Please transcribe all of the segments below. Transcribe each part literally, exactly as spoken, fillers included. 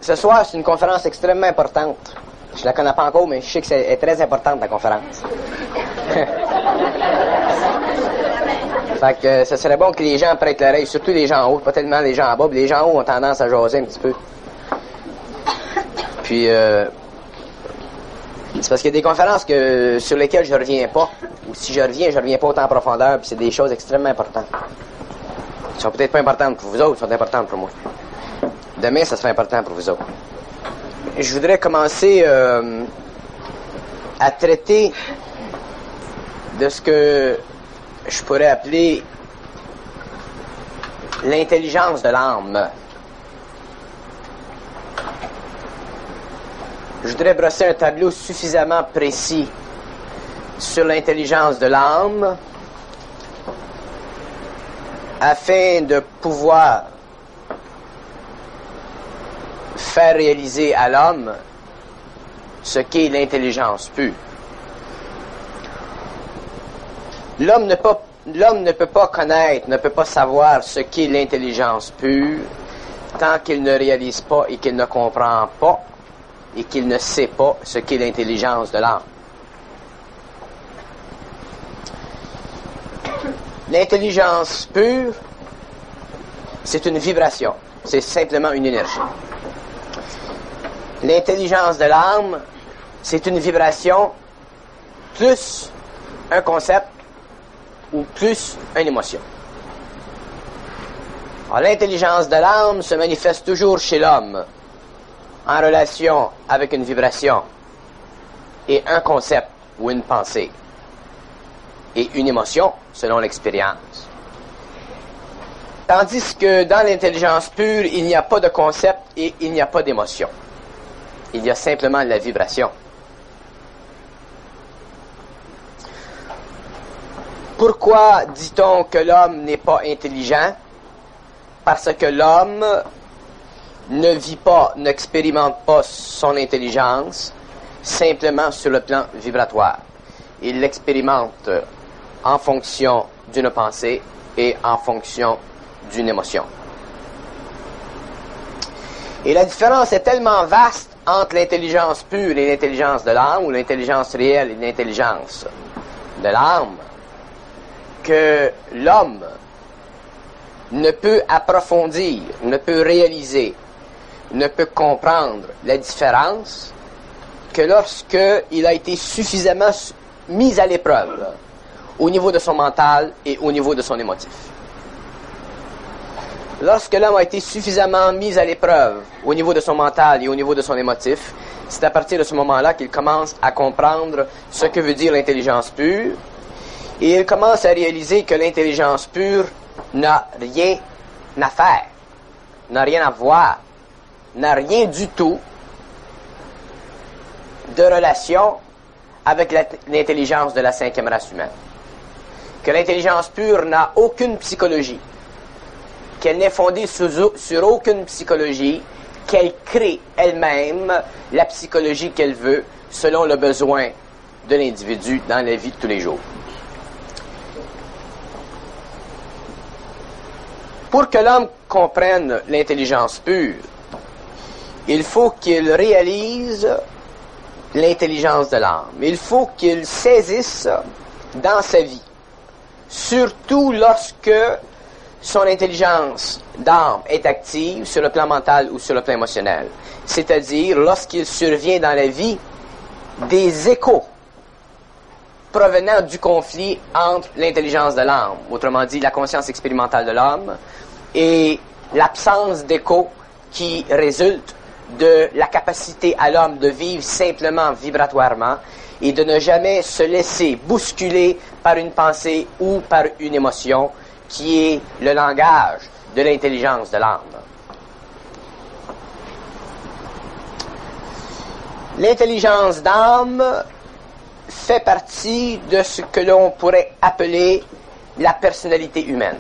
ce soir, c'est une conférence extrêmement importante. Je la connais pas encore, mais je sais que c'est est très importante, la conférence. Fait que euh, ce serait bon que les gens prêtent l'oreille, surtout les gens en haut, pas tellement les gens en bas, mais les gens en haut ont tendance à jaser un petit peu. Puis, euh, c'est parce qu'il y a des conférences que, sur lesquelles je reviens pas, ou si je reviens, je reviens pas autant en profondeur, puis c'est des choses extrêmement importantes. Ils sont peut-être pas importantes pour vous autres, ils sont importantes pour moi. Demain, ça sera important pour vous autres. Je voudrais commencer euh, à traiter de ce que je pourrais appeler l'intelligence de l'âme. Je voudrais brosser un tableau suffisamment précis sur l'intelligence de l'âme afin de pouvoir faire réaliser à l'homme ce qu'est l'intelligence pure. L'homme ne, peut, l'homme ne peut pas connaître, ne peut pas savoir ce qu'est l'intelligence pure tant qu'il ne réalise pas et qu'il ne comprend pas et qu'il ne sait pas ce qu'est l'intelligence de l'âme. L'intelligence pure, c'est une vibration, c'est simplement une énergie. L'intelligence de l'âme, c'est une vibration plus un concept ou plus une émotion. Alors, l'intelligence de l'âme se manifeste toujours chez l'homme en relation avec une vibration et un concept ou une pensée et une émotion selon l'expérience. Tandis que dans l'intelligence pure, il n'y a pas de concept et il n'y a pas d'émotion. Il y a simplement la vibration. Pourquoi dit-on que l'homme n'est pas intelligent? Parce que l'homme ne vit pas, n'expérimente pas son intelligence simplement sur le plan vibratoire. Il l'expérimente en fonction d'une pensée et en fonction d'une émotion. Et la différence est tellement vaste entre l'intelligence pure et l'intelligence de l'âme, ou l'intelligence réelle et l'intelligence de l'âme, que l'homme ne peut approfondir, ne peut réaliser, ne peut comprendre la différence que lorsque il a été suffisamment mis à l'épreuve au niveau de son mental et au niveau de son émotif. Lorsque l'homme a été suffisamment mis à l'épreuve au niveau de son mental et au niveau de son émotif, c'est à partir de ce moment-là qu'il commence à comprendre ce que veut dire l'intelligence pure, et il commence à réaliser que l'intelligence pure n'a rien à faire, n'a rien à voir, n'a rien du tout de relation avec la, l'intelligence de la cinquième race humaine. Que l'intelligence pure n'a aucune psychologie, qu'elle n'est fondée sur, sur aucune psychologie, qu'elle crée elle-même la psychologie qu'elle veut selon le besoin de l'individu dans la vie de tous les jours. Pour que l'homme comprenne l'intelligence pure, il faut qu'il réalise l'intelligence de l'âme. Il faut qu'il saisisse dans sa vie, surtout lorsque son intelligence d'âme est active sur le plan mental ou sur le plan émotionnel. C'est-à-dire lorsqu'il survient dans la vie des échos provenant du conflit entre l'intelligence de l'âme, autrement dit la conscience expérimentale de l'homme, et l'absence d'écho qui résulte de la capacité à l'homme de vivre simplement vibratoirement et de ne jamais se laisser bousculer par une pensée ou par une émotion qui est le langage de l'intelligence de l'âme. L'intelligence d'âme fait partie de ce que l'on pourrait appeler la personnalité humaine.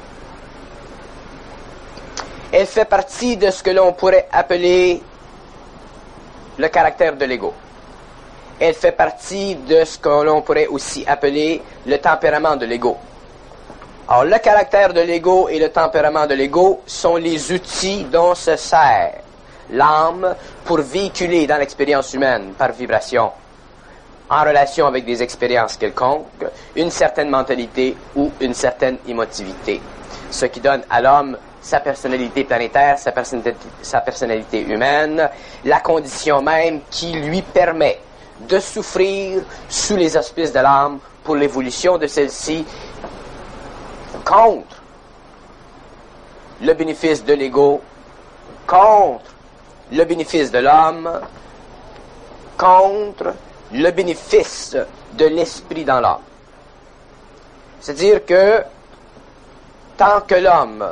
Elle fait partie de ce que l'on pourrait appeler le caractère de l'ego. Elle fait partie de ce que l'on pourrait aussi appeler le tempérament de l'ego. Alors, le caractère de l'ego et le tempérament de l'ego sont les outils dont se sert l'âme pour véhiculer dans l'expérience humaine par vibration, en relation avec des expériences quelconques, une certaine mentalité ou une certaine émotivité. Ce qui donne à l'homme sa personnalité planétaire, sa personnalité, sa personnalité humaine, la condition même qui lui permet de souffrir sous les auspices de l'âme pour l'évolution de celle-ci contre le bénéfice de l'ego, contre le bénéfice de l'homme, contre le bénéfice de l'esprit dans l'âme. C'est-à-dire que tant que l'homme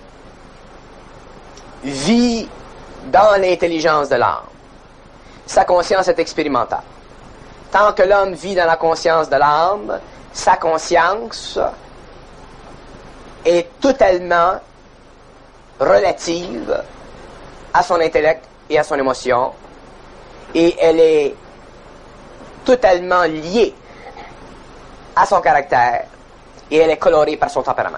vit dans l'intelligence de l'âme, sa conscience est expérimentale. Tant que l'homme vit dans la conscience de l'âme, sa conscience est totalement relative à son intellect et à son émotion, et elle est totalement liée à son caractère, et elle est colorée par son tempérament.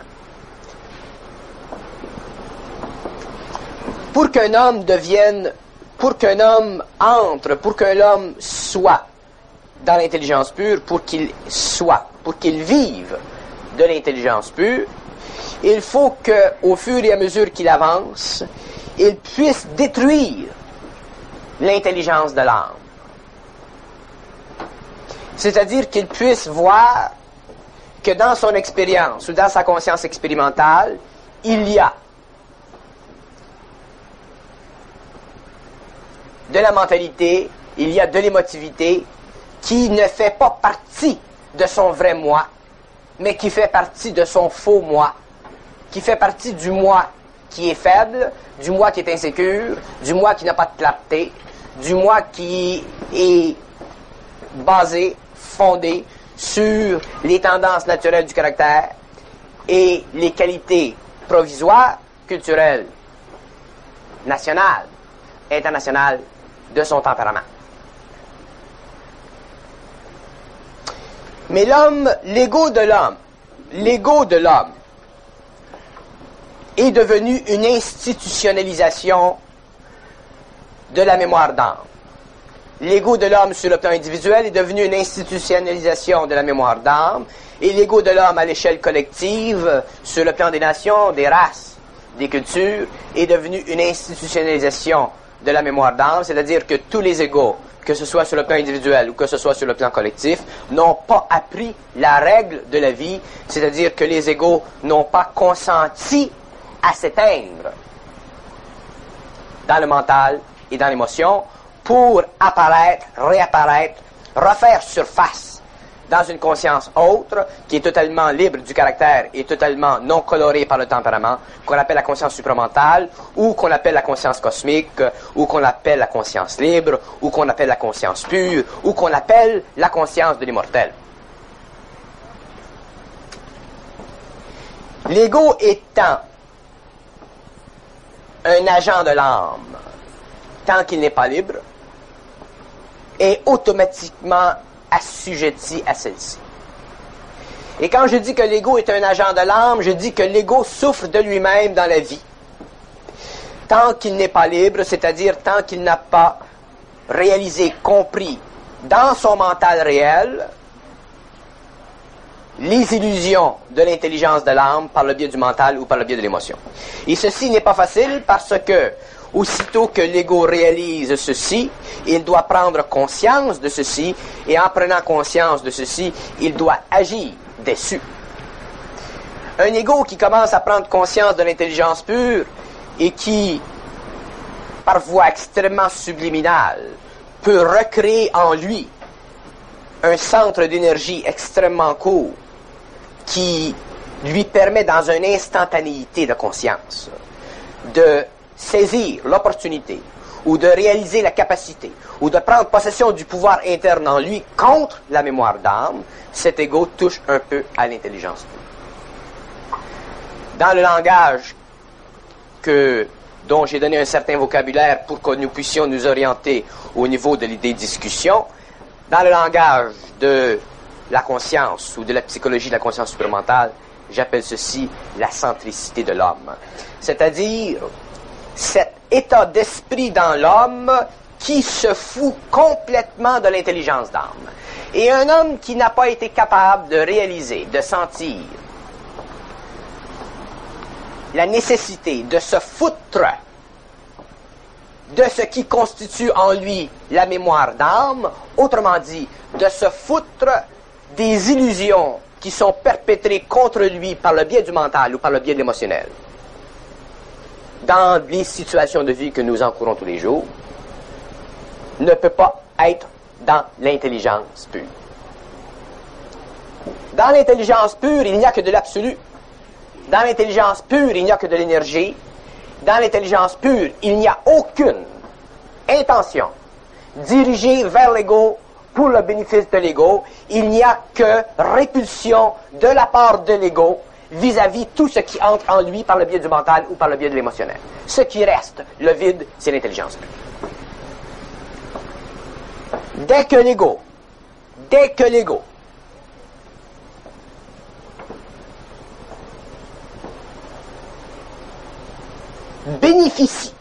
Pour qu'un homme devienne, pour qu'un homme entre, pour qu'un homme soit dans l'intelligence pure, pour qu'il soit, pour qu'il vive de l'intelligence pure, il faut qu'au fur et à mesure qu'il avance, il puisse détruire l'intelligence de l'âme. C'est-à-dire qu'il puisse voir que dans son expérience ou dans sa conscience expérimentale, il y a de la mentalité, il y a de l'émotivité qui ne fait pas partie de son vrai moi, mais qui fait partie de son faux moi, qui fait partie du moi qui est faible, du moi qui est insécure, du moi qui n'a pas de clarté, du moi qui est basé, fondé sur les tendances naturelles du caractère et les qualités provisoires, culturelles, nationales, internationales de son tempérament. Mais l'homme, l'ego de l'homme, l'ego de l'homme est devenu une institutionnalisation de la mémoire d'âme. L'ego de l'homme sur le plan individuel est devenu une institutionnalisation de la mémoire d'âme, et l'ego de l'homme à l'échelle collective, sur le plan des nations, des races, des cultures, est devenu une institutionnalisation de la mémoire d'âme, c'est-à-dire que tous les égos, que ce soit sur le plan individuel ou que ce soit sur le plan collectif, n'ont pas appris la règle de la vie, c'est-à-dire que les égos n'ont pas consenti à s'éteindre dans le mental et dans l'émotion pour apparaître, réapparaître, refaire surface dans une conscience autre qui est totalement libre du caractère et totalement non colorée par le tempérament, qu'on appelle la conscience supramentale, ou qu'on appelle la conscience cosmique, ou qu'on appelle la conscience libre, ou qu'on appelle la conscience pure, ou qu'on appelle la conscience de l'immortel. L'ego étant un agent de l'âme, tant qu'il n'est pas libre, est automatiquement assujetti à celle-ci. Et quand je dis que l'ego est un agent de l'âme, je dis que l'ego souffre de lui-même dans la vie. Tant qu'il n'est pas libre, c'est-à-dire tant qu'il n'a pas réalisé, compris, dans son mental réel, les illusions de l'intelligence de l'âme par le biais du mental ou par le biais de l'émotion. Et ceci n'est pas facile parce que, aussitôt que l'ego réalise ceci, il doit prendre conscience de ceci, et en prenant conscience de ceci, il doit agir dessus. Un ego qui commence à prendre conscience de l'intelligence pure et qui, par voie extrêmement subliminale, peut recréer en lui un centre d'énergie extrêmement court qui lui permet dans une instantanéité de conscience de saisir l'opportunité ou de réaliser la capacité ou de prendre possession du pouvoir interne en lui contre la mémoire d'âme, cet ego touche un peu à l'intelligence. Dans le langage que, dont j'ai donné un certain vocabulaire pour que nous puissions nous orienter au niveau de l'idée discussion, dans le langage de la conscience ou de la psychologie de la conscience supramentale, j'appelle ceci la centricité de l'homme. C'est-à-dire cette état d'esprit dans l'homme qui se fout complètement de l'intelligence d'âme. Et un homme qui n'a pas été capable de réaliser, de sentir la nécessité de se foutre de ce qui constitue en lui la mémoire d'âme, autrement dit, de se foutre des illusions qui sont perpétrées contre lui par le biais du mental ou par le biais de l'émotionnel, dans les situations de vie que nous encourons tous les jours, ne peut pas être dans l'intelligence pure. Dans l'intelligence pure, il n'y a que de l'absolu. Dans l'intelligence pure, il n'y a que de l'énergie. Dans l'intelligence pure, il n'y a aucune intention dirigée vers l'ego pour le bénéfice de l'ego. Il n'y a que répulsion de la part de l'ego vis-à-vis tout ce qui entre en lui par le biais du mental ou par le biais de l'émotionnel. Ce qui reste, le vide, c'est l'intelligence pure. Dès que l'ego, dès que l'ego bénéficie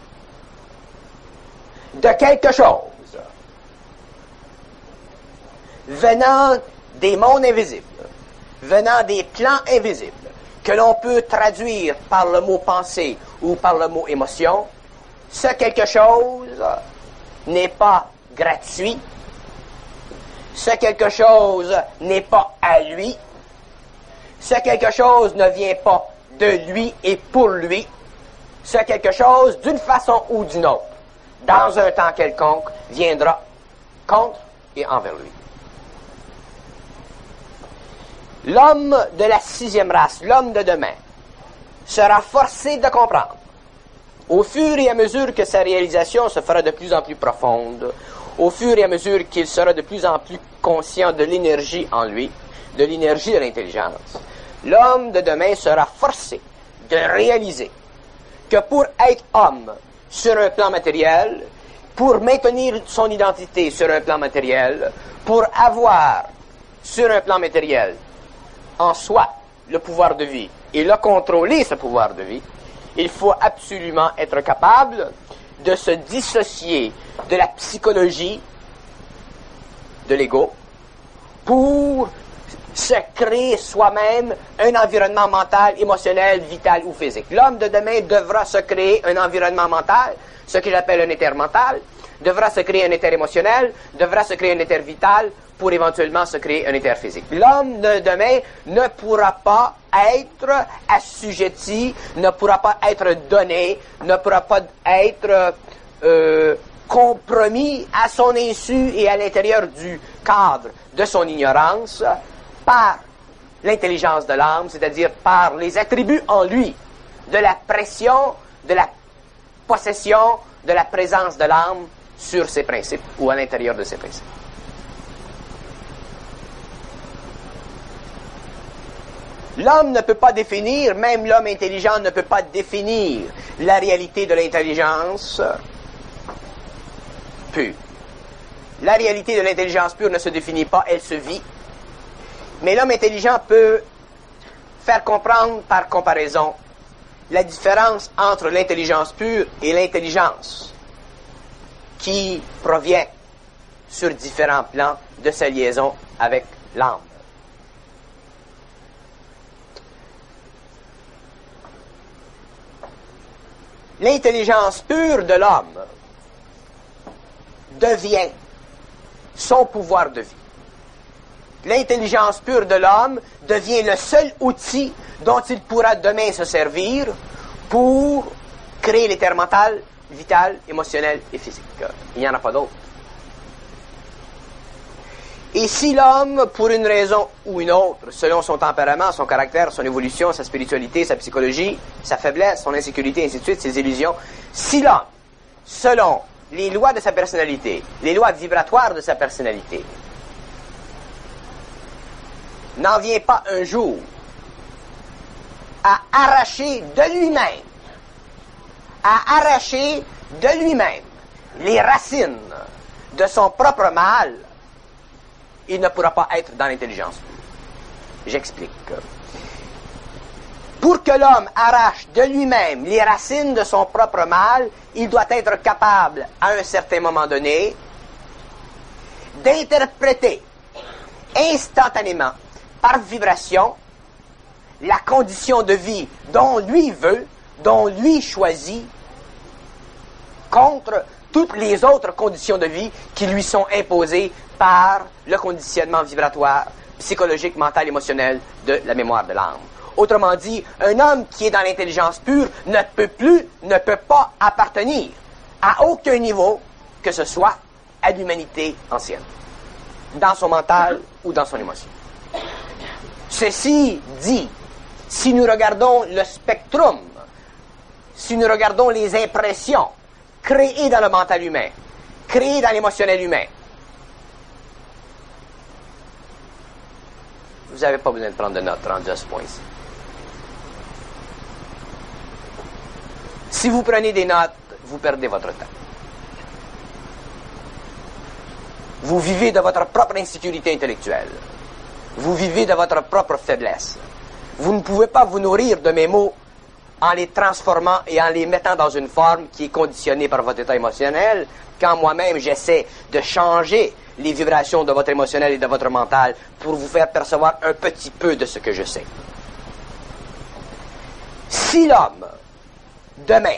de quelque chose venant des mondes invisibles, venant des plans invisibles, que l'on peut traduire par le mot pensée ou par le mot émotion, ce quelque chose n'est pas gratuit, ce quelque chose n'est pas à lui, ce quelque chose ne vient pas de lui et pour lui, ce quelque chose, d'une façon ou d'une autre, dans un temps quelconque, viendra contre et envers lui. L'homme de la sixième race, l'homme de demain, sera forcé de comprendre, au fur et à mesure que sa réalisation se fera de plus en plus profonde, au fur et à mesure qu'il sera de plus en plus conscient de l'énergie en lui, de l'énergie de l'intelligence, l'homme de demain sera forcé de réaliser que pour être homme sur un plan matériel, pour maintenir son identité sur un plan matériel, pour avoir sur un plan matériel en soi le pouvoir de vie et le contrôler, ce pouvoir de vie, il faut absolument être capable de se dissocier de la psychologie de l'ego pour se créer soi-même un environnement mental, émotionnel, vital ou physique. L'homme de demain devra se créer un environnement mental, ce que j'appelle un éther mental, devra se créer un éther émotionnel, devra se créer un éther vital pour éventuellement se créer un éther physique. L'homme de demain ne pourra pas être assujetti, ne pourra pas être donné, ne pourra pas être euh, compromis à son insu et à l'intérieur du cadre de son ignorance par l'intelligence de l'âme, c'est-à-dire par les attributs en lui de la pression, de la possession, de la présence de l'âme sur ses principes ou à l'intérieur de ses principes. L'homme ne peut pas définir, même l'homme intelligent ne peut pas définir la réalité de l'intelligence pure. La réalité de l'intelligence pure ne se définit pas, elle se vit. Mais l'homme intelligent peut faire comprendre par comparaison la différence entre l'intelligence pure et l'intelligence qui provient sur différents plans de sa liaison avec l'âme. L'intelligence pure de l'homme devient son pouvoir de vie. L'intelligence pure de l'homme devient le seul outil dont il pourra demain se servir pour créer l'éther mental, vital, émotionnel et physique. Il n'y en a pas d'autre. Et si l'homme, pour une raison ou une autre, selon son tempérament, son caractère, son évolution, sa spiritualité, sa psychologie, sa faiblesse, son insécurité, ainsi de suite, ses illusions, si l'homme, selon les lois de sa personnalité, les lois vibratoires de sa personnalité, n'en vient pas un jour à arracher de lui-même, à arracher de lui-même les racines de son propre mal, il ne pourra pas être dans l'intelligence. J'explique. Pour que l'homme arrache de lui-même les racines de son propre mal, il doit être capable, à un certain moment donné, d'interpréter instantanément, par vibration, la condition de vie dont lui veut, dont lui choisit, contre toutes les autres conditions de vie qui lui sont imposées par le conditionnement vibratoire, psychologique, mental, émotionnel de la mémoire de l'âme. Autrement dit, un homme qui est dans l'intelligence pure ne peut plus, ne peut pas appartenir à aucun niveau que ce soit à l'humanité ancienne, dans son mental ou dans son émotion. Ceci dit, si nous regardons le spectrum, si nous regardons les impressions créées dans le mental humain, créées dans l'émotionnel humain, vous n'avez pas besoin de prendre de notes rendu à ce point-ci. Si vous prenez des notes, vous perdez votre temps. Vous vivez de votre propre insécurité intellectuelle. Vous vivez de votre propre faiblesse. Vous ne pouvez pas vous nourrir de mes mots en les transformant et en les mettant dans une forme qui est conditionnée par votre état émotionnel, quand moi-même j'essaie de changer les vibrations de votre émotionnel et de votre mental pour vous faire percevoir un petit peu de ce que je sais. Si l'homme, demain,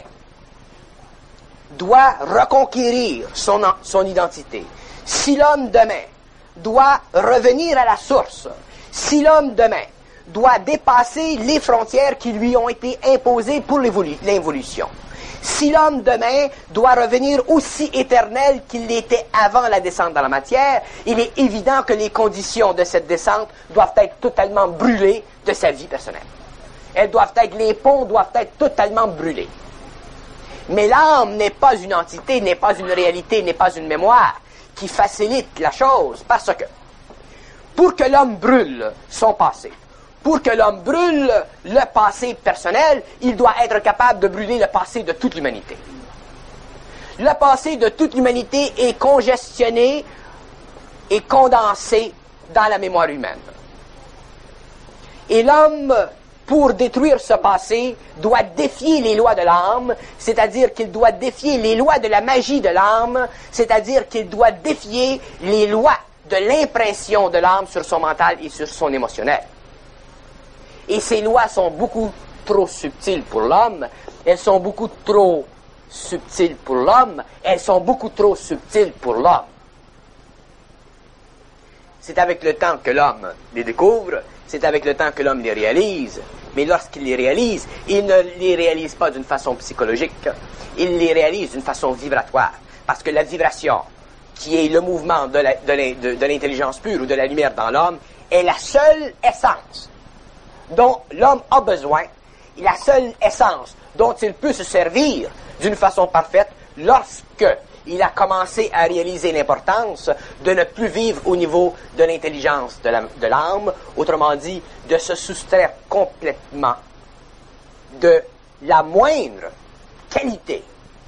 doit reconquérir son, son identité, si l'homme demain doit revenir à la source, si l'homme demain doit dépasser les frontières qui lui ont été imposées pour l'évolution, si l'homme demain doit revenir aussi éternel qu'il l'était avant la descente dans la matière, il est évident que les conditions de cette descente doivent être totalement brûlées de sa vie personnelle. Elles doivent être, les ponts doivent être totalement brûlés. Mais l'âme n'est pas une entité, n'est pas une réalité, n'est pas une mémoire qui facilite la chose, parce que pour que l'homme brûle son passé, pour que l'homme brûle le passé personnel, il doit être capable de brûler le passé de toute l'humanité. Le passé de toute l'humanité est congestionné et condensé dans la mémoire humaine. Et l'homme, pour détruire ce passé, doit défier les lois de l'âme, c'est-à-dire qu'il doit défier les lois de la magie de l'âme, c'est-à-dire qu'il doit défier les lois de l'impression de l'âme sur son mental et sur son émotionnel. Et ces lois sont beaucoup trop subtiles pour l'homme, elles sont beaucoup trop subtiles pour l'homme, elles sont beaucoup trop subtiles pour l'homme. C'est avec le temps que l'homme les découvre, c'est avec le temps que l'homme les réalise, mais lorsqu'il les réalise, il ne les réalise pas d'une façon psychologique, il les réalise d'une façon vibratoire, parce que la vibration, qui est le mouvement de, la, de, la, de, de l'intelligence pure ou de la lumière dans l'homme, est la seule essence dont l'homme a besoin, et la seule essence dont il peut se servir d'une façon parfaite lorsque il a commencé à réaliser l'importance de ne plus vivre au niveau de l'intelligence de, la, de l'âme, autrement dit, de se soustraire complètement de la moindre qualité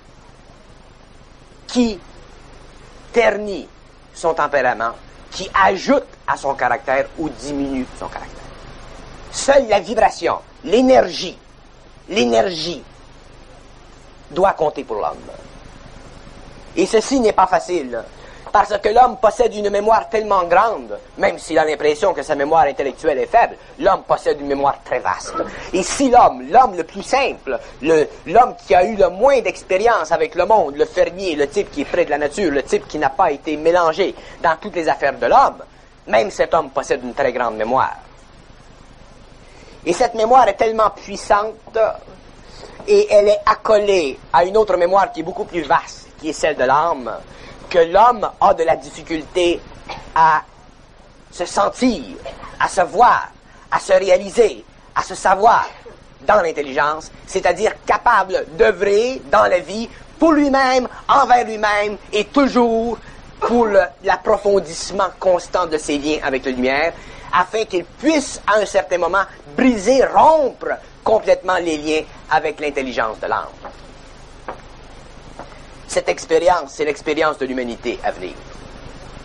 qui ternit son tempérament, qui ajoute à son caractère ou diminue son caractère. Seule la vibration, l'énergie, l'énergie doit compter pour l'homme. Et ceci n'est pas facile, parce que l'homme possède une mémoire tellement grande, même s'il a l'impression que sa mémoire intellectuelle est faible, l'homme possède une mémoire très vaste. Et si l'homme, l'homme le plus simple, le, l'homme qui a eu le moins d'expérience avec le monde, le fermier, le type qui est près de la nature, le type qui n'a pas été mélangé dans toutes les affaires de l'homme, même cet homme possède une très grande mémoire. Et cette mémoire est tellement puissante et elle est accolée à une autre mémoire qui est beaucoup plus vaste, qui est celle de l'âme, que l'homme a de la difficulté à se sentir, à se voir, à se réaliser, à se savoir dans l'intelligence, c'est-à-dire capable d'œuvrer dans la vie pour lui-même, envers lui-même et toujours pour le, l'approfondissement constant de ses liens avec la lumière, afin qu'il puisse, à un certain moment, briser, rompre complètement les liens avec l'intelligence de l'âme. Cette expérience, c'est l'expérience de l'humanité à venir.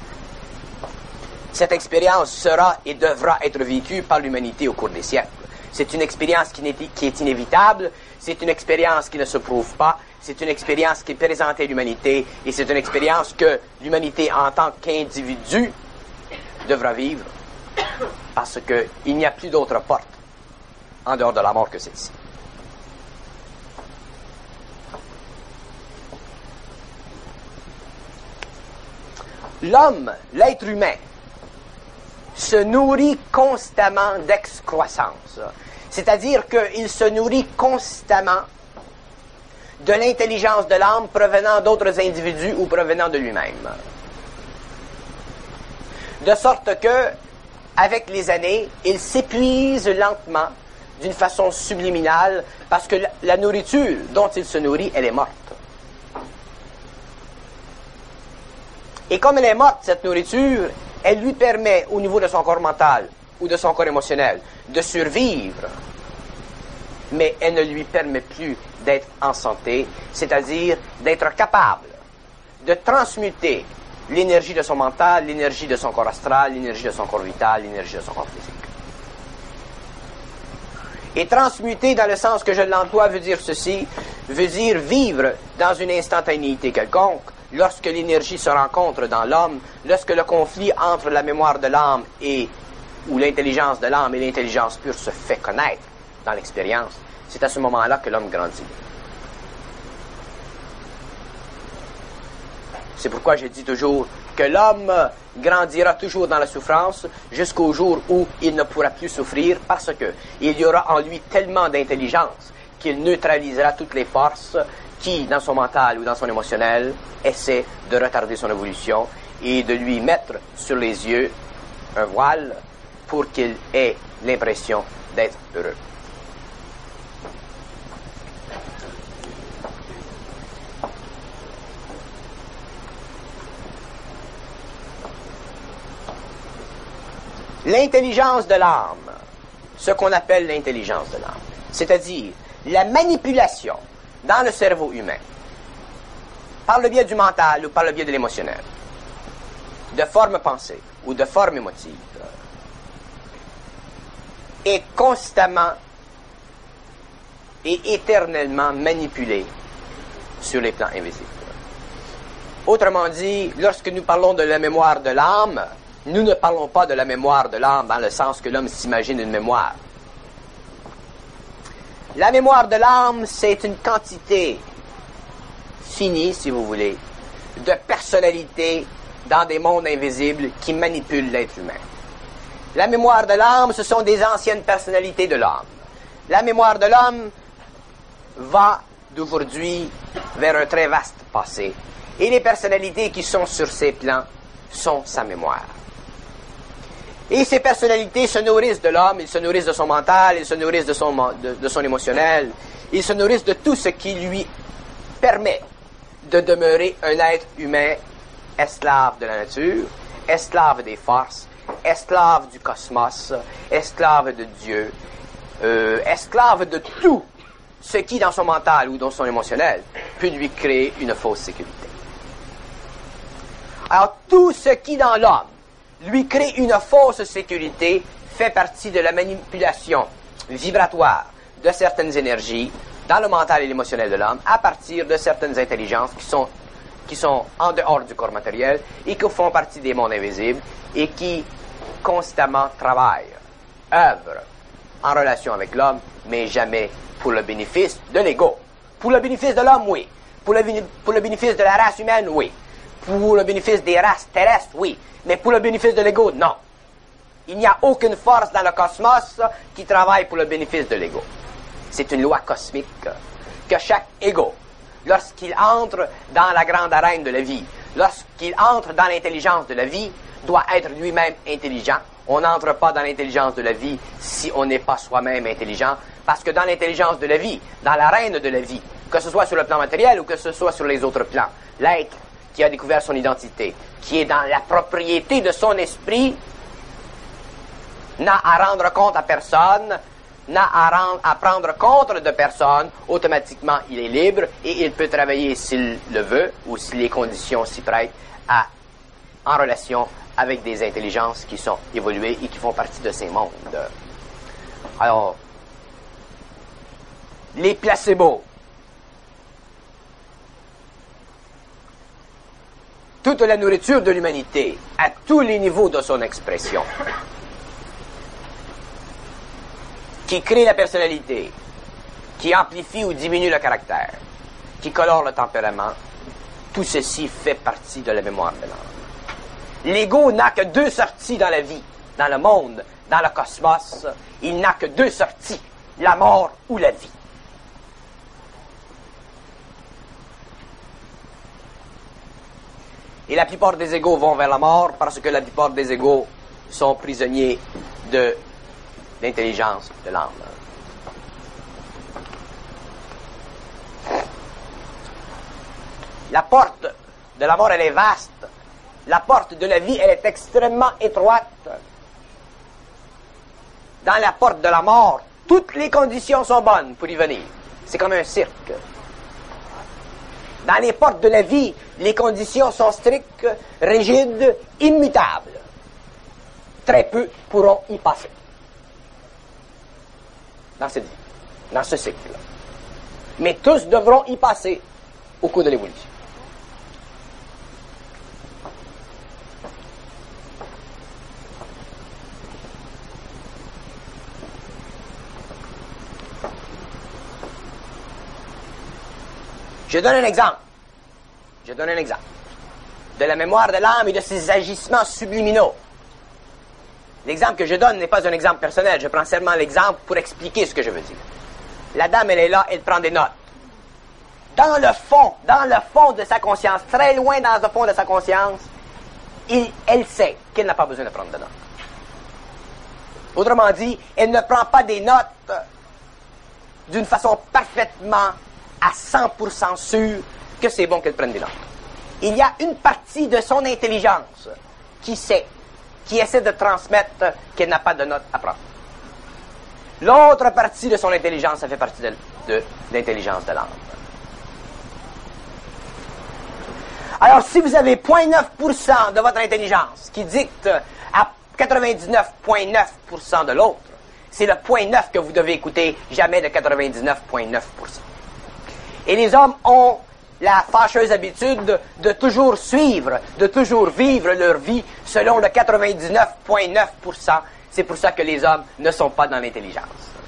Cette expérience sera et devra être vécue par l'humanité au cours des siècles. C'est une expérience qui, n'est, qui est inévitable, c'est une expérience qui ne se prouve pas, c'est une expérience qui est présentée à l'humanité, et c'est une expérience que l'humanité, en tant qu'individu, devra vivre, parce qu'il n'y a plus d'autre porte en dehors de la mort que celle-ci. L'homme, l'être humain, se nourrit constamment d'excroissance. C'est-à-dire qu'il se nourrit constamment de l'intelligence de l'âme provenant d'autres individus ou provenant de lui-même. De sorte que, avec les années, il s'épuise lentement, d'une façon subliminale, parce que la nourriture dont il se nourrit, elle est morte. Et comme elle est morte, cette nourriture, elle lui permet, au niveau de son corps mental ou de son corps émotionnel, de survivre, mais elle ne lui permet plus d'être en santé, c'est-à-dire d'être capable de transmuter l'énergie de son mental, l'énergie de son corps astral, l'énergie de son corps vital, l'énergie de son corps physique. Et transmuter, dans le sens que je l'emploie, veut dire ceci, veut dire vivre dans une instantanéité quelconque, lorsque l'énergie se rencontre dans l'homme, lorsque le conflit entre la mémoire de l'âme et, ou l'intelligence de l'âme et l'intelligence pure se fait connaître dans l'expérience, c'est à ce moment-là que l'homme grandit. C'est pourquoi je dis toujours que l'homme grandira toujours dans la souffrance jusqu'au jour où il ne pourra plus souffrir, parce que il y aura en lui tellement d'intelligence qu'il neutralisera toutes les forces qui, dans son mental ou dans son émotionnel, essaie de retarder son évolution et de lui mettre sur les yeux un voile pour qu'il ait l'impression d'être heureux. L'intelligence de l'âme, ce qu'on appelle l'intelligence de l'âme, c'est-à-dire la manipulation dans le cerveau humain, par le biais du mental ou par le biais de l'émotionnel, de forme pensée ou de forme émotive, est constamment et éternellement manipulée sur les plans invisibles. Autrement dit, lorsque nous parlons de la mémoire de l'âme, nous ne parlons pas de la mémoire de l'âme dans le sens que l'homme s'imagine une mémoire. La mémoire de l'âme, c'est une quantité finie, si vous voulez, de personnalités dans des mondes invisibles qui manipulent l'être humain. La mémoire de l'âme, ce sont des anciennes personnalités de l'homme. La mémoire de l'homme va d'aujourd'hui vers un très vaste passé. Et les personnalités qui sont sur ces plans sont sa mémoire. Et ces personnalités se nourrissent de l'homme, ils se nourrissent de son mental, ils se nourrissent de son, de, de son émotionnel, ils se nourrissent de tout ce qui lui permet de demeurer un être humain esclave de la nature, esclave des forces, esclave du cosmos, esclave de Dieu, euh, esclave de tout ce qui, dans son mental ou dans son émotionnel, peut lui créer une fausse sécurité. Alors, tout ce qui, dans l'homme, lui crée une fausse sécurité fait partie de la manipulation vibratoire de certaines énergies dans le mental et l'émotionnel de l'homme à partir de certaines intelligences qui sont, qui sont en dehors du corps matériel et qui font partie des mondes invisibles et qui constamment travaillent, œuvrent en relation avec l'homme, mais jamais pour le bénéfice de l'ego. Pour le bénéfice de l'homme, oui. Pour le, pour le bénéfice de la race humaine, oui. Pour le bénéfice des races terrestres, oui. Mais pour le bénéfice de l'ego, non. Il n'y a aucune force dans le cosmos qui travaille pour le bénéfice de l'ego. C'est une loi cosmique que chaque ego, lorsqu'il entre dans la grande arène de la vie, lorsqu'il entre dans l'intelligence de la vie, doit être lui-même intelligent. On n'entre pas dans l'intelligence de la vie si on n'est pas soi-même intelligent, parce que dans l'intelligence de la vie, dans l'arène de la vie, que ce soit sur le plan matériel ou que ce soit sur les autres plans, l'être qui a découvert son identité, qui est dans la propriété de son esprit, n'a à rendre compte à personne, n'a à, rendre, à prendre compte de personne, automatiquement il est libre et il peut travailler s'il le veut ou si les conditions s'y prêtent à, en relation avec des intelligences qui sont évoluées et qui font partie de ces mondes. Alors, les placebos, toute la nourriture de l'humanité, à tous les niveaux de son expression, qui crée la personnalité, qui amplifie ou diminue le caractère, qui colore le tempérament, tout ceci fait partie de la mémoire de l'âme. L'ego n'a que deux sorties dans la vie, dans le monde, dans le cosmos. Il n'a que deux sorties, la mort ou la vie. Et la plupart des égos vont vers la mort parce que la plupart des égos sont prisonniers de l'intelligence de l'âme. La porte de la mort, elle est vaste. La porte de la vie, elle est extrêmement étroite. Dans la porte de la mort, toutes les conditions sont bonnes pour y venir. C'est comme un cirque. Dans les portes de la vie, les conditions sont strictes, rigides, immutables. Très peu pourront y passer. Dans cette vie, dans ce cycle. Mais tous devront y passer au cours de l'évolution. Je donne un exemple. Je donne un exemple. De la mémoire de l'âme et de ses agissements subliminaux. L'exemple que je donne n'est pas un exemple personnel. Je prends seulement l'exemple pour expliquer ce que je veux dire. La dame, elle est là, elle prend des notes. Dans le fond, dans le fond de sa conscience, très loin dans le fond de sa conscience, il, elle sait qu'elle n'a pas besoin de prendre de notes. Autrement dit, elle ne prend pas des notes d'une façon parfaitement à cent pour cent sûr que c'est bon qu'elle prenne des notes. Il y a une partie de son intelligence qui sait, qui essaie de transmettre qu'elle n'a pas de notes à prendre. L'autre partie de son intelligence, ça fait partie de, de, de l'intelligence de l'âme. Alors, si vous avez zéro virgule neuf pour cent de votre intelligence qui dicte à quatre-vingt-dix-neuf virgule neuf pour cent de l'autre, c'est le zéro virgule neuf que vous devez écouter, jamais de quatre-vingt-dix-neuf virgule neuf pour cent. Et les hommes ont la fâcheuse habitude de toujours suivre, de toujours vivre leur vie selon le quatre-vingt-dix-neuf virgule neuf pour cent. C'est pour ça que les hommes ne sont pas dans l'intelligence.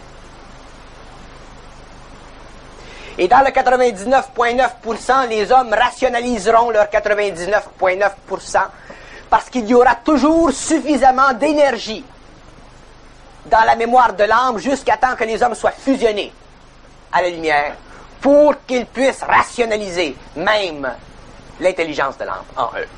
Et dans le quatre-vingt-dix-neuf virgule neuf pour cent, les hommes rationaliseront leur quatre-vingt-dix-neuf virgule neuf pour cent parce qu'il y aura toujours suffisamment d'énergie dans la mémoire de l'âme jusqu'à temps que les hommes soient fusionnés à la lumière pour qu'ils puissent rationaliser même l'intelligence de l'âme en eux.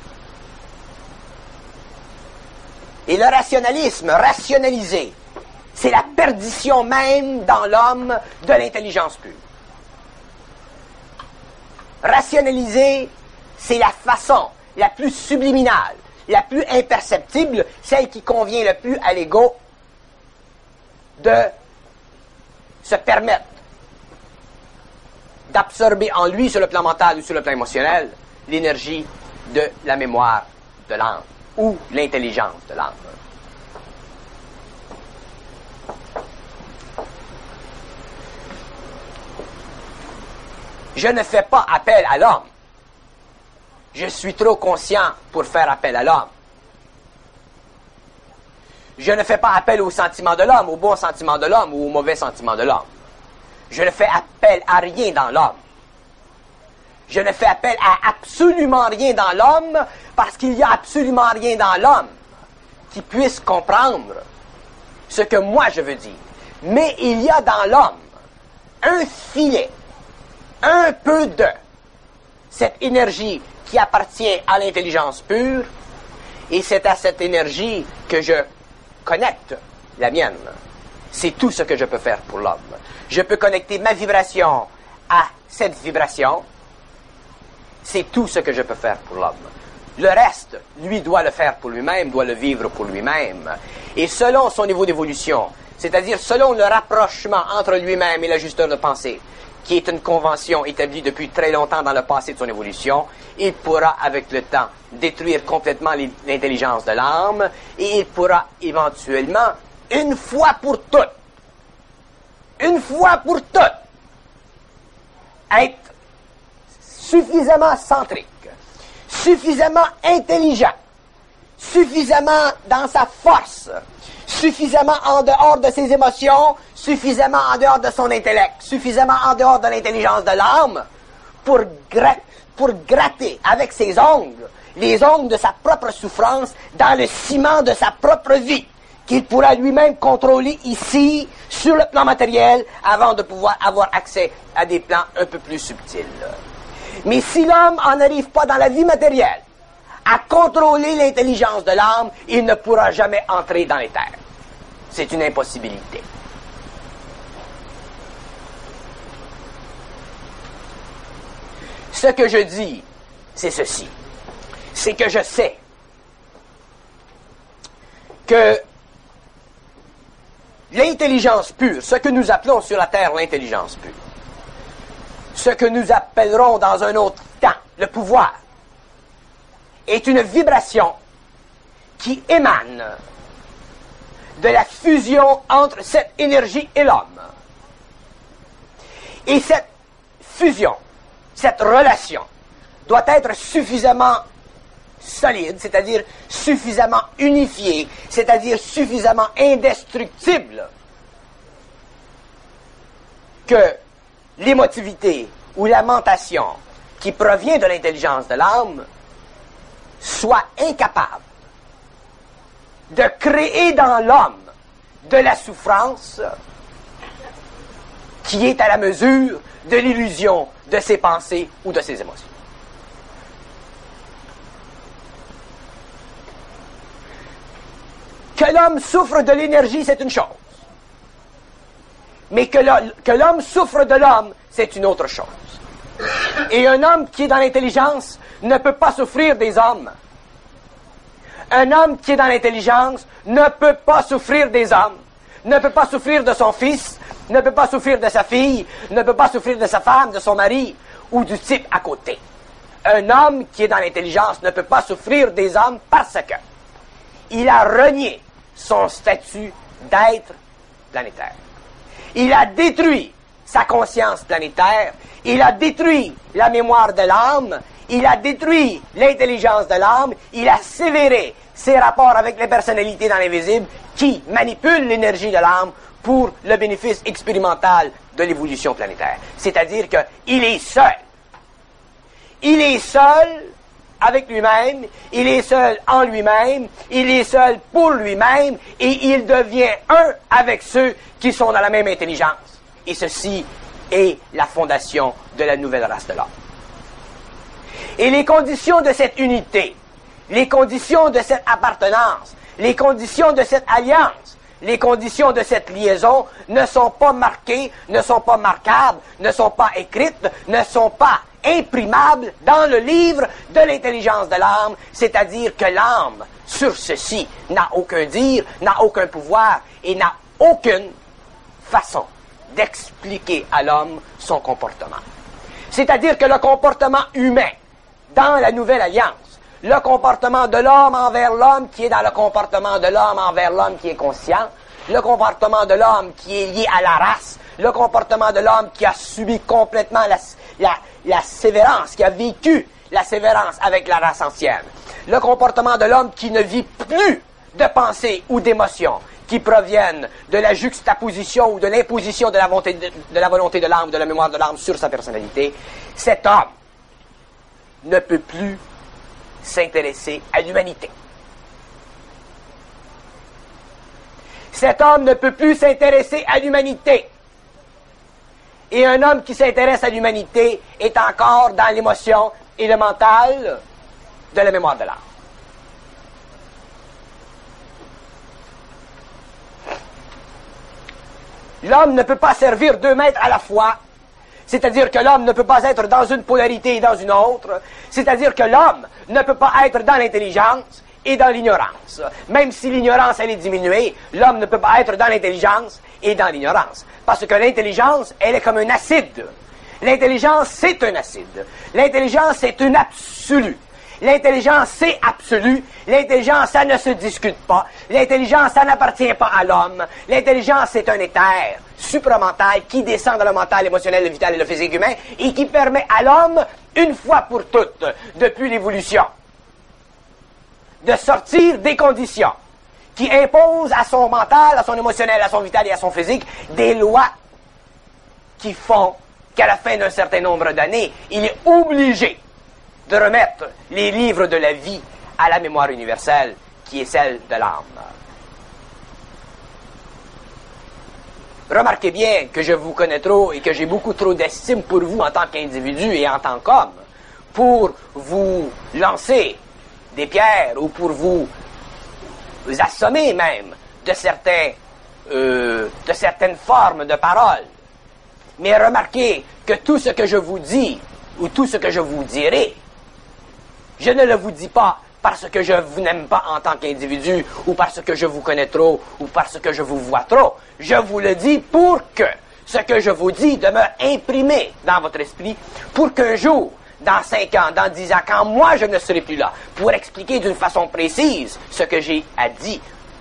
Et le rationalisme, rationaliser, c'est la perdition même dans l'homme de l'intelligence pure. Rationaliser, c'est la façon la plus subliminale, la plus imperceptible, celle qui convient le plus à l'ego de se permettre d'absorber en lui, sur le plan mental ou sur le plan émotionnel, l'énergie de la mémoire de l'âme ou l'intelligence de l'âme. Je ne fais pas appel à l'homme. Je suis trop conscient pour faire appel à l'homme. Je ne fais pas appel aux sentiments de l'homme, aux bons sentiments de l'homme ou aux mauvais sentiments de l'homme. Je ne fais appel à rien dans l'homme. Je ne fais appel à absolument rien dans l'homme parce qu'il n'y a absolument rien dans l'homme qui puisse comprendre ce que moi je veux dire. Mais il y a dans l'homme un filet, un peu de cette énergie qui appartient à l'intelligence pure, et c'est à cette énergie que je connecte la mienne. C'est tout ce que je peux faire pour l'homme. Je peux connecter ma vibration à cette vibration. C'est tout ce que je peux faire pour l'homme. Le reste, lui doit le faire pour lui-même, doit le vivre pour lui-même. Et selon son niveau d'évolution, c'est-à-dire selon le rapprochement entre lui-même et l'ajusteur de pensée, qui est une convention établie depuis très longtemps dans le passé de son évolution, il pourra, avec le temps, détruire complètement l'intelligence de l'âme, et il pourra éventuellement, une fois pour toutes, une fois pour toutes, être suffisamment centrique, suffisamment intelligent, suffisamment dans sa force, suffisamment en dehors de ses émotions, suffisamment en dehors de son intellect, suffisamment en dehors de l'intelligence de l'âme pour, gra- pour gratter avec ses ongles les ongles de sa propre souffrance dans le ciment de sa propre vie, qu'il pourra lui-même contrôler ici, sur le plan matériel, avant de pouvoir avoir accès à des plans un peu plus subtils. Mais si l'homme en n'arrive pas dans la vie matérielle à contrôler l'intelligence de l'âme, il ne pourra jamais entrer dans les terres. C'est une impossibilité. Ce que je dis, c'est ceci. C'est que je sais que l'intelligence pure, ce que nous appelons sur la Terre l'intelligence pure, ce que nous appellerons dans un autre temps le pouvoir, est une vibration qui émane de la fusion entre cette énergie et l'homme. Et cette fusion, cette relation, doit être suffisamment solide, c'est-à-dire suffisamment unifiée, c'est-à-dire suffisamment indestructible, que l'émotivité ou la mentation qui provient de l'intelligence de l'âme soit incapable de créer dans l'homme de la souffrance qui est à la mesure de l'illusion de ses pensées ou de ses émotions. Que l'homme souffre de l'énergie, c'est une chose. Mais que l'homme souffre de l'homme, c'est une autre chose. Et un homme qui est dans l'intelligence ne peut pas souffrir des hommes. Un homme qui est dans l'intelligence ne peut pas souffrir des hommes, ne peut pas souffrir de son fils, ne peut pas souffrir de sa fille, ne peut pas souffrir de sa femme, de son mari ou du type à côté. Un homme qui est dans l'intelligence ne peut pas souffrir des hommes parce que il a renié son statut d'être planétaire. Il a détruit sa conscience planétaire, il a détruit la mémoire de l'âme, il a détruit l'intelligence de l'âme, il a sévéré ses rapports avec les personnalités dans l'invisible qui manipulent l'énergie de l'âme pour le bénéfice expérimental de l'évolution planétaire. C'est-à-dire qu'il est seul. Il est seul avec lui-même, il est seul en lui-même, il est seul pour lui-même, et il devient un avec ceux qui sont dans la même intelligence. Et ceci est la fondation de la nouvelle race de l'homme. Et les conditions de cette unité, les conditions de cette appartenance, les conditions de cette alliance, les conditions de cette liaison ne sont pas marquées, ne sont pas marquables, ne sont pas écrites, ne sont pas imprimable dans le livre de l'intelligence de l'âme, c'est-à-dire que l'âme, sur ceci, n'a aucun dire, n'a aucun pouvoir et n'a aucune façon d'expliquer à l'homme son comportement. C'est-à-dire que le comportement humain dans la nouvelle alliance, le comportement de l'homme envers l'homme qui est dans le comportement de l'homme envers l'homme qui est conscient, le comportement de l'homme qui est lié à la race, le comportement de l'homme qui a subi complètement la, la, la sévérance, qui a vécu la sévérance avec la race ancienne, le comportement de l'homme qui ne vit plus de pensées ou d'émotions qui proviennent de la juxtaposition ou de l'imposition de la volonté de, de la volonté de l'âme, de la mémoire de l'âme sur sa personnalité, cet homme ne peut plus s'intéresser à l'humanité. Cet homme ne peut plus s'intéresser à l'humanité. Et un homme qui s'intéresse à l'humanité est encore dans l'émotion et le mental de la mémoire de l'âme. L'homme ne peut pas servir deux maîtres à la fois. C'est-à-dire que l'homme ne peut pas être dans une polarité et dans une autre. C'est-à-dire que l'homme ne peut pas être dans l'intelligence et dans l'ignorance. Même si l'ignorance, elle est diminuée, l'homme ne peut pas être dans l'intelligence et dans l'ignorance. Parce que l'intelligence, elle est comme un acide. L'intelligence, c'est un acide. L'intelligence, c'est un absolu. L'intelligence, c'est absolu. L'intelligence, ça ne se discute pas. L'intelligence, ça n'appartient pas à l'homme. L'intelligence, c'est un éther supramental qui descend dans le mental, l'émotionnel, le vital et le physique humain et qui permet à l'homme, une fois pour toutes, depuis l'évolution, de sortir des conditions qui imposent à son mental, à son émotionnel, à son vital et à son physique des lois qui font qu'à la fin d'un certain nombre d'années, il est obligé de remettre les livres de la vie à la mémoire universelle, qui est celle de l'âme. Remarquez bien que je vous connais trop et que j'ai beaucoup trop d'estime pour vous en tant qu'individu et en tant qu'homme, pour vous lancer des pierres ou pour vous assommer même de certains, euh, de certaines formes de paroles. Mais remarquez que tout ce que je vous dis ou tout ce que je vous dirai, je ne le vous dis pas parce que je vous n'aime pas en tant qu'individu ou parce que je vous connais trop ou parce que je vous vois trop. Je vous le dis pour que ce que je vous dis demeure imprimé dans votre esprit pour qu'un jour, dans cinq ans, dans dix ans, quand moi je ne serai plus là, pour expliquer d'une façon précise ce que j'ai à dire,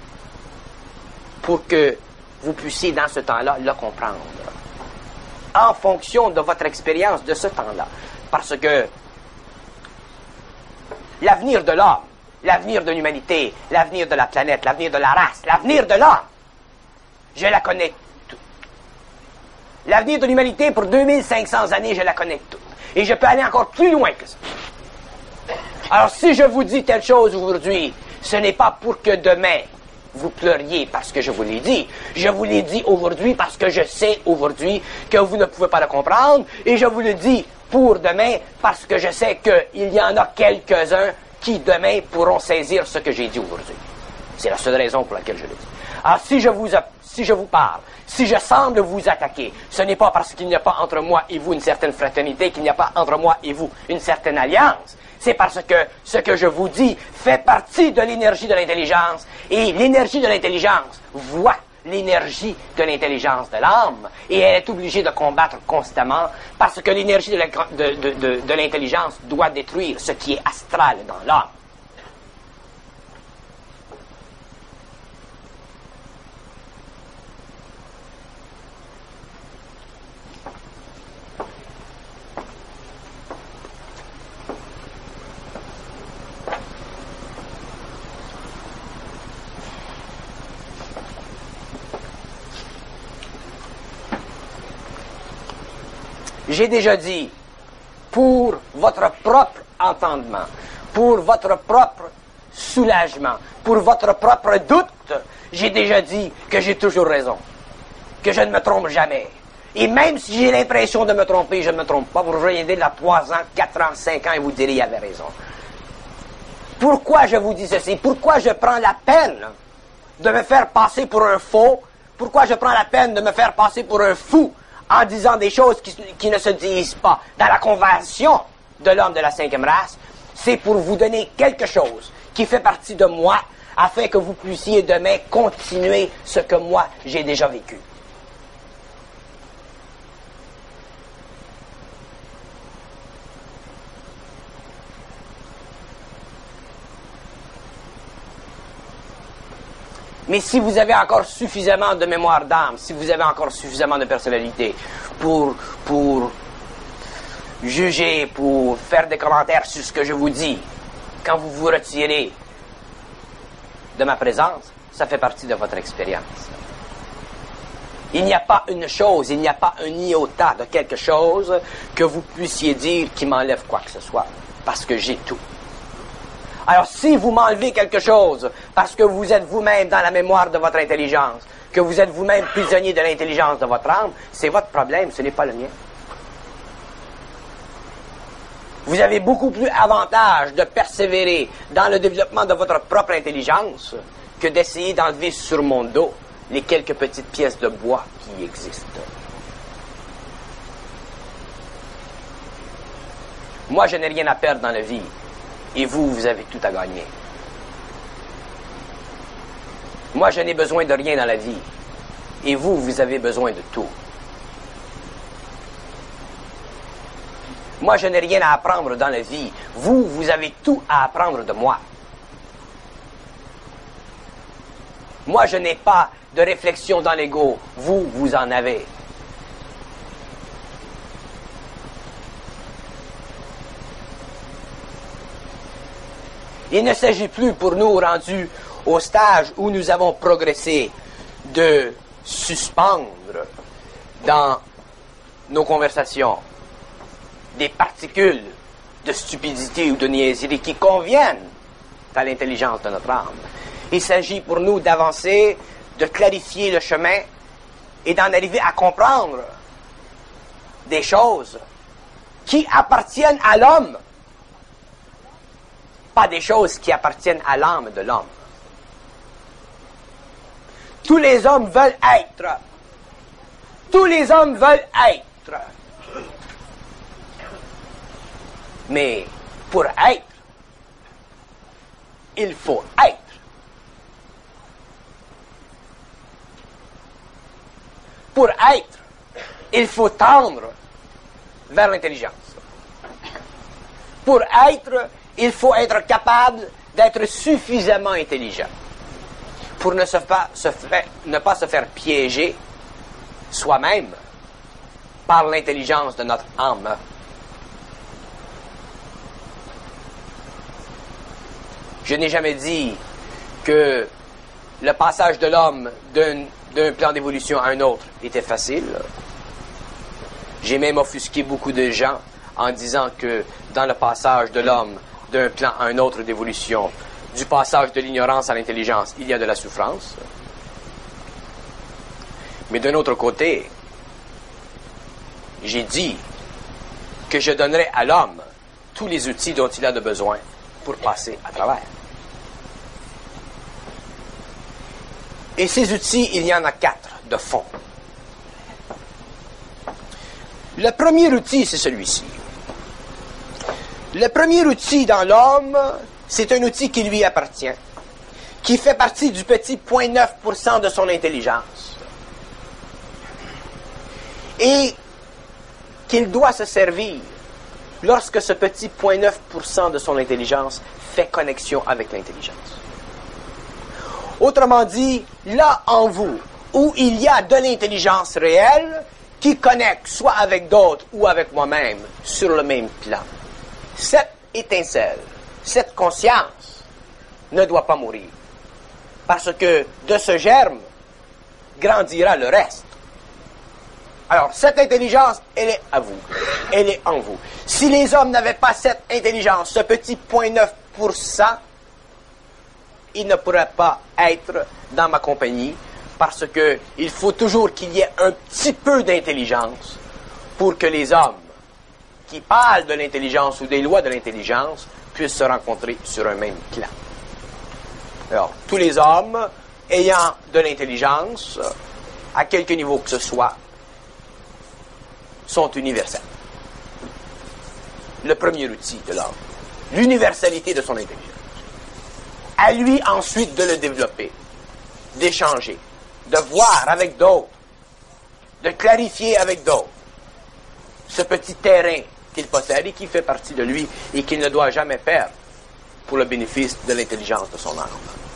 pour que vous puissiez dans ce temps-là le comprendre, en fonction de votre expérience de ce temps-là. Parce que l'avenir de l'homme, l'avenir de l'humanité, l'avenir de la planète, l'avenir de la race, l'avenir de l'homme, je la connais toute. L'avenir de l'humanité pour deux mille cinq cents années, je la connais toute. Et je peux aller encore plus loin que ça. Alors, si je vous dis telle chose aujourd'hui, ce n'est pas pour que demain, vous pleuriez parce que je vous l'ai dit. Je vous l'ai dit aujourd'hui parce que je sais aujourd'hui que vous ne pouvez pas le comprendre. Et je vous le dis pour demain parce que je sais qu'il y en a quelques-uns qui demain pourront saisir ce que j'ai dit aujourd'hui. C'est la seule raison pour laquelle je le dis. Alors, si je vous, si je vous parle, si je semble vous attaquer, ce n'est pas parce qu'il n'y a pas entre moi et vous une certaine fraternité, qu'il n'y a pas entre moi et vous une certaine alliance. C'est parce que ce que je vous dis fait partie de l'énergie de l'intelligence. Et l'énergie de l'intelligence voit l'énergie de l'intelligence de l'âme. Et elle est obligée de combattre constamment parce que l'énergie de, de, de, de, de l'intelligence doit détruire ce qui est astral dans l'âme. J'ai déjà dit, pour votre propre entendement, pour votre propre soulagement, pour votre propre doute, j'ai déjà dit que j'ai toujours raison, que je ne me trompe jamais. Et même si j'ai l'impression de me tromper, je ne me trompe pas. Vous reviendrez là trois ans, quatre ans, cinq ans et vous direz il y avait raison. Pourquoi je vous dis ceci? Pourquoi je prends la peine de me faire passer pour un faux? Pourquoi je prends la peine de me faire passer pour un fou en disant des choses qui, qui ne se disent pas dans la conversion de l'homme de la cinquième race? C'est pour vous donner quelque chose qui fait partie de moi, afin que vous puissiez demain continuer ce que moi j'ai déjà vécu. Mais si vous avez encore suffisamment de mémoire d'âme, si vous avez encore suffisamment de personnalité pour, pour juger, pour faire des commentaires sur ce que je vous dis, quand vous vous retirez de ma présence, ça fait partie de votre expérience. Il n'y a pas une chose, il n'y a pas un iota de quelque chose que vous puissiez dire qui m'enlève quoi que ce soit, parce que j'ai tout. Alors, si vous m'enlevez quelque chose parce que vous êtes vous-même dans la mémoire de votre intelligence, que vous êtes vous-même prisonnier de l'intelligence de votre âme, c'est votre problème, ce n'est pas le mien. Vous avez beaucoup plus avantage de persévérer dans le développement de votre propre intelligence que d'essayer d'enlever sur mon dos les quelques petites pièces de bois qui existent. Moi, je n'ai rien à perdre dans la vie. Et vous, vous avez tout à gagner. Moi, je n'ai besoin de rien dans la vie. Et vous, vous avez besoin de tout. Moi, je n'ai rien à apprendre dans la vie. Vous, vous avez tout à apprendre de moi. Moi, je n'ai pas de réflexion dans l'ego. Vous, vous en avez. Il ne s'agit plus pour nous, rendus au stage où nous avons progressé, de suspendre dans nos conversations des particules de stupidité ou de niaiserie qui conviennent à l'intelligence de notre âme. Il s'agit pour nous d'avancer, de clarifier le chemin et d'en arriver à comprendre des choses qui appartiennent à l'homme, pas des choses qui appartiennent à l'âme de l'homme. Tous les hommes veulent être. Tous les hommes veulent être. Mais pour être, il faut être. Pour être, il faut tendre vers l'intelligence. Pour être, il faut être capable d'être suffisamment intelligent pour ne, se pas, se faire, ne pas se faire piéger soi-même par l'intelligence de notre âme. Je n'ai jamais dit que le passage de l'homme d'un, d'un plan d'évolution à un autre était facile. J'ai même offusqué beaucoup de gens en disant que dans le passage de l'homme d'un plan à un autre d'évolution, du passage de l'ignorance à l'intelligence, il y a de la souffrance. Mais d'un autre côté, j'ai dit que je donnerais à l'homme tous les outils dont il a de besoin pour passer à travers. Et ces outils, il y en a quatre de fond. Le premier outil, c'est celui-ci. Le premier outil dans l'homme, c'est un outil qui lui appartient, qui fait partie du petit zéro virgule neuf pour cent de son intelligence. Et qu'il doit se servir lorsque ce petit zéro virgule neuf pour cent de son intelligence fait connexion avec l'intelligence. Autrement dit, là en vous, où il y a de l'intelligence réelle qui connecte soit avec d'autres ou avec moi-même sur le même plan, cette étincelle, cette conscience ne doit pas mourir. Parce que de ce germe grandira le reste. Alors, cette intelligence, elle est à vous. Elle est en vous. Si les hommes n'avaient pas cette intelligence, ce petit zéro virgule neuf pour cent, ils ne pourraient pas être dans ma compagnie parce que il faut toujours qu'il y ait un petit peu d'intelligence pour que les hommes qui parlent de l'intelligence ou des lois de l'intelligence puissent se rencontrer sur un même plan. Alors, tous les hommes ayant de l'intelligence, à quelque niveau que ce soit, sont universels. Le premier outil de l'homme, l'universalité de son intelligence. À lui ensuite de le développer, d'échanger, de voir avec d'autres, de clarifier avec d'autres ce petit terrain qu'il possède et qui fait partie de lui et qu'il ne doit jamais perdre pour le bénéfice de l'intelligence de son âme.